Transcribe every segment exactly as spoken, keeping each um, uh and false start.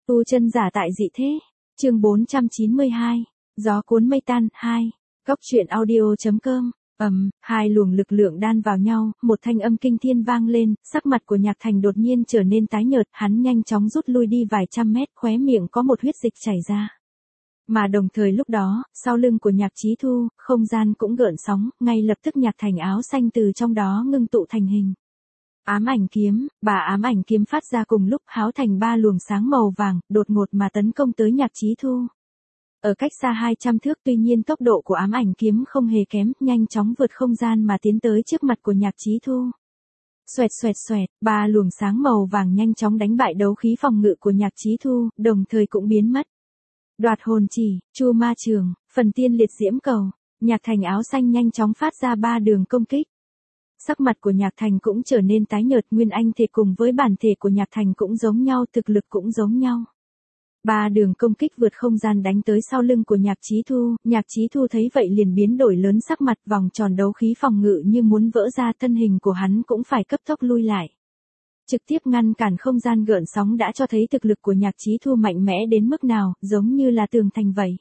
Tu chân giả tại dị thế. Chương bốn trăm chín mươi hai. Gió cuốn mây tan. hai. Góc truyện audio chấm com. Ầm, hai luồng lực lượng đan vào nhau, một thanh âm kinh thiên vang lên, sắc mặt của Nhạc Thành đột nhiên trở nên tái nhợt, hắn nhanh chóng rút lui đi vài trăm mét, khóe miệng có một huyết dịch chảy ra. Mà đồng thời lúc đó, sau lưng của Nhạc Chí Thu, không gian cũng gợn sóng, ngay lập tức Nhạc Thành áo xanh từ trong đó ngưng tụ thành hình. Ám ảnh kiếm, bà ám ảnh kiếm phát ra cùng lúc háo thành ba luồng sáng màu vàng, đột ngột mà tấn công tới Nhạc Chí Thu. Ở cách xa hai trăm thước, tuy nhiên tốc độ của ám ảnh kiếm không hề kém, nhanh chóng vượt không gian mà tiến tới trước mặt của Nhạc Chí Thu. Xoẹt xoẹt xoẹt, ba luồng sáng màu vàng nhanh chóng đánh bại đấu khí phòng ngự của Nhạc Chí Thu, đồng thời cũng biến mất. Đoạt hồn chỉ, Chu Ma Trường, phần tiên liệt diễm cầu, Nhạc Thành áo xanh nhanh chóng phát ra ba đường công kích. Sắc mặt của Nhạc Thành cũng trở nên tái nhợt, nguyên anh thể cùng với bản thể của Nhạc Thành cũng giống nhau, thực lực cũng giống nhau. Ba đường công kích vượt không gian đánh tới sau lưng của Nhạc Chí Thu, Nhạc Chí Thu thấy vậy liền biến đổi lớn sắc mặt, vòng tròn đấu khí phòng ngự như muốn vỡ ra, thân hình của hắn cũng phải cấp tốc lui lại. Trực tiếp ngăn cản không gian gợn sóng đã cho thấy thực lực của Nhạc Chí Thu mạnh mẽ đến mức nào, giống như là tường thành vậy.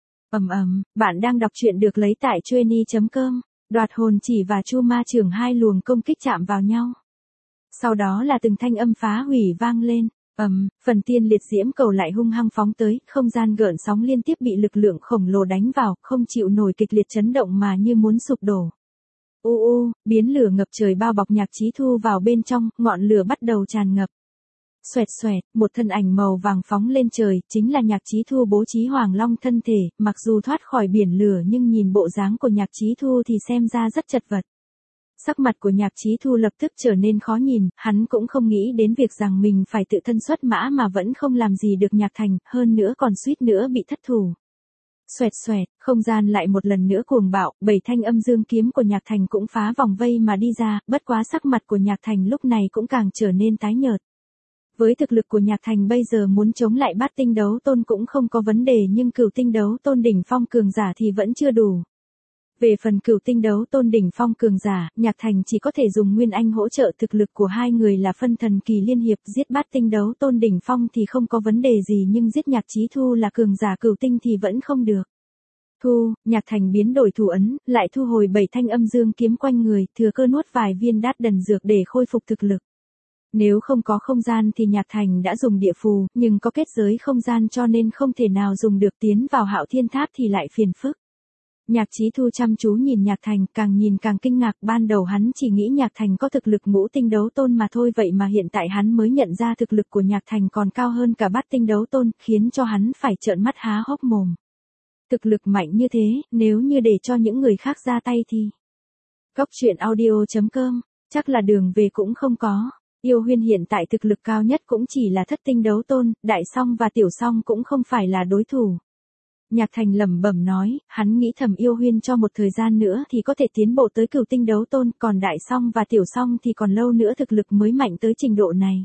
Ầm ầm, bạn đang đọc truyện được lấy tại chueny chấm com. Đoạt hồn chỉ và Chu Ma Trường hai luồng công kích chạm vào nhau. Sau đó là từng thanh âm phá hủy vang lên. Ầm, phần tiên liệt diễm cầu lại hung hăng phóng tới, không gian gợn sóng liên tiếp bị lực lượng khổng lồ đánh vào, không chịu nổi kịch liệt chấn động mà như muốn sụp đổ. U u, biến lửa ngập trời bao bọc Nhạc Chí Thu vào bên trong, ngọn lửa bắt đầu tràn ngập. Xoẹt xoẹt, một thân ảnh màu vàng phóng lên trời, chính là Nhạc Chí Thu bố trí Hoàng Long thân thể, mặc dù thoát khỏi biển lửa nhưng nhìn bộ dáng của Nhạc Chí Thu thì xem ra rất chật vật. Sắc mặt của Nhạc Chí Thu lập tức trở nên khó nhìn, hắn cũng không nghĩ đến việc rằng mình phải tự thân xuất mã mà vẫn không làm gì được Nhạc Thành, hơn nữa còn suýt nữa bị thất thủ. Xoẹt xoẹt, không gian lại một lần nữa cuồng bạo, bảy thanh âm dương kiếm của Nhạc Thành cũng phá vòng vây mà đi ra, bất quá sắc mặt của Nhạc Thành lúc này cũng càng trở nên tái nhợt. Với thực lực của Nhạc Thành bây giờ muốn chống lại bát tinh đấu tôn cũng không có vấn đề, nhưng cửu tinh đấu tôn đỉnh phong cường giả thì vẫn chưa đủ. Về phần cửu tinh đấu tôn đỉnh phong cường giả, Nhạc Thành chỉ có thể dùng nguyên anh hỗ trợ, thực lực của hai người là phân thần kỳ liên hiệp, giết bát tinh đấu tôn đỉnh phong thì không có vấn đề gì, nhưng giết Nhạc Chí Thu là cường giả cửu tinh thì vẫn không được. Thu, Nhạc Thành biến đổi thủ ấn, lại thu hồi bảy thanh âm dương kiếm quanh người, thừa cơ nuốt vài viên đát đần dược để khôi phục thực lực. Nếu không có không gian thì Nhạc Thành đã dùng địa phù, nhưng có kết giới không gian cho nên không thể nào dùng được, tiến vào Hạo Thiên Tháp thì lại phiền phức. Nhạc Chí Thu chăm chú nhìn Nhạc Thành, càng nhìn càng kinh ngạc, ban đầu hắn chỉ nghĩ Nhạc Thành có thực lực ngũ tinh đấu tôn mà thôi, vậy mà hiện tại hắn mới nhận ra thực lực của Nhạc Thành còn cao hơn cả bát tinh đấu tôn, khiến cho hắn phải trợn mắt há hốc mồm. Thực lực mạnh như thế, nếu như để cho những người khác ra tay thì... Góc truyện audio chấm com, chắc là đường về cũng không có. Yêu Huyên hiện tại thực lực cao nhất cũng chỉ là thất tinh đấu tôn, Đại Song và Tiểu Song cũng không phải là đối thủ. Nhạc Thành lẩm bẩm nói, hắn nghĩ thầm Yêu Huyên cho một thời gian nữa thì có thể tiến bộ tới cửu tinh đấu tôn, còn Đại Song và Tiểu Song thì còn lâu nữa thực lực mới mạnh tới trình độ này.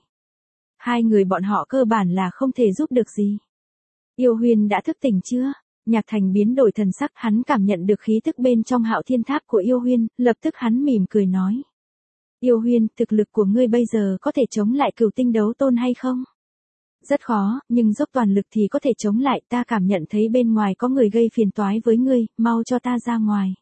Hai người bọn họ cơ bản là không thể giúp được gì. Yêu Huyên đã thức tỉnh chưa? Nhạc Thành biến đổi thần sắc, hắn cảm nhận được khí tức bên trong Hạo Thiên Tháp của Yêu Huyên, lập tức hắn mỉm cười nói. Yêu Huyên, thực lực của ngươi bây giờ có thể chống lại cửu tinh đấu tôn hay không? Rất khó, nhưng dốc toàn lực thì có thể chống lại, ta cảm nhận thấy bên ngoài có người gây phiền toái với ngươi, mau cho ta ra ngoài.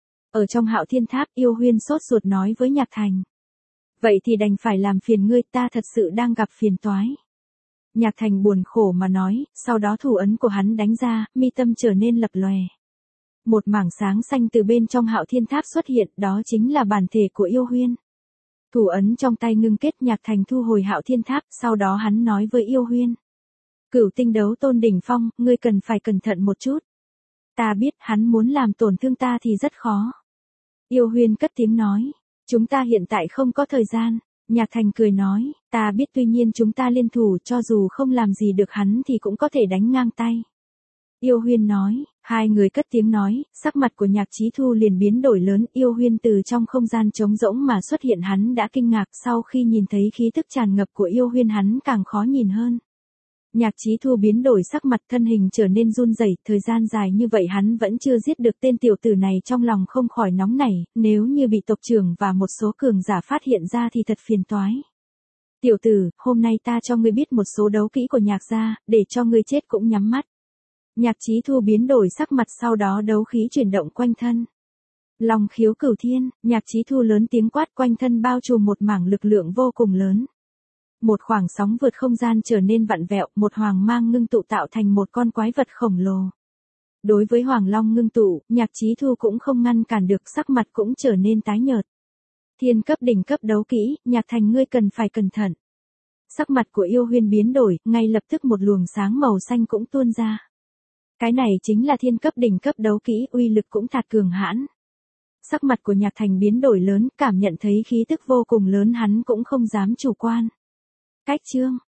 Ở trong Hạo Thiên Tháp, Yêu Huyên sốt ruột nói với Nhạc Thành. Vậy thì đành phải làm phiền ngươi, ta thật sự đang gặp phiền toái. Nhạc Thành buồn khổ mà nói, sau đó thủ ấn của hắn đánh ra, mi tâm trở nên lập lòe. Một mảng sáng xanh từ bên trong Hạo Thiên Tháp xuất hiện, đó chính là bản thể của Yêu Huyên. Thủ ấn trong tay ngưng kết, Nhạc Thành thu hồi Hạo Thiên Tháp, sau đó hắn nói với Yêu Huyên. Cửu tinh đấu tôn đỉnh phong, ngươi cần phải cẩn thận một chút. Ta biết hắn muốn làm tổn thương ta thì rất khó. Yêu Huyên cất tiếng nói. Chúng ta hiện tại không có thời gian. Nhạc Thành cười nói, ta biết, tuy nhiên chúng ta liên thủ, cho dù không làm gì được hắn thì cũng có thể đánh ngang tay. Yêu Huyên nói, hai người cất tiếng nói, sắc mặt của Nhạc Chí Thu liền biến đổi lớn, Yêu Huyên từ trong không gian trống rỗng mà xuất hiện, hắn đã kinh ngạc, sau khi nhìn thấy khí tức tràn ngập của Yêu Huyên hắn càng khó nhìn hơn. Nhạc Chí Thu biến đổi sắc mặt, thân hình trở nên run rẩy, thời gian dài như vậy hắn vẫn chưa giết được tên tiểu tử này, trong lòng không khỏi nóng nảy, nếu như bị tộc trưởng và một số cường giả phát hiện ra thì thật phiền toái. Tiểu tử, hôm nay ta cho ngươi biết một số đấu kỹ của Nhạc gia, để cho ngươi chết cũng nhắm mắt. Nhạc Chí Thu biến đổi sắc mặt, sau đó đấu khí chuyển động quanh thân. Long khiếu cửu thiên, Nhạc Chí Thu lớn tiếng quát, quanh thân bao trùm một mảng lực lượng vô cùng lớn. Một khoảng sóng vượt không gian trở nên vặn vẹo, một hoàng mang ngưng tụ tạo thành một con quái vật khổng lồ. Đối với Hoàng Long ngưng tụ, Nhạc Chí Thu cũng không ngăn cản được, sắc mặt cũng trở nên tái nhợt. Thiên cấp đỉnh cấp đấu kỹ, Nhạc Thành ngươi cần phải cẩn thận. Sắc mặt của Yêu Huyên biến đổi, ngay lập tức một luồng sáng màu xanh cũng tuôn ra. Cái này chính là thiên cấp đỉnh cấp đấu kỹ, uy lực cũng thật cường hãn. Sắc mặt của Nhạc Thành biến đổi lớn, cảm nhận thấy khí tức vô cùng lớn, hắn cũng không dám chủ quan. Cách chương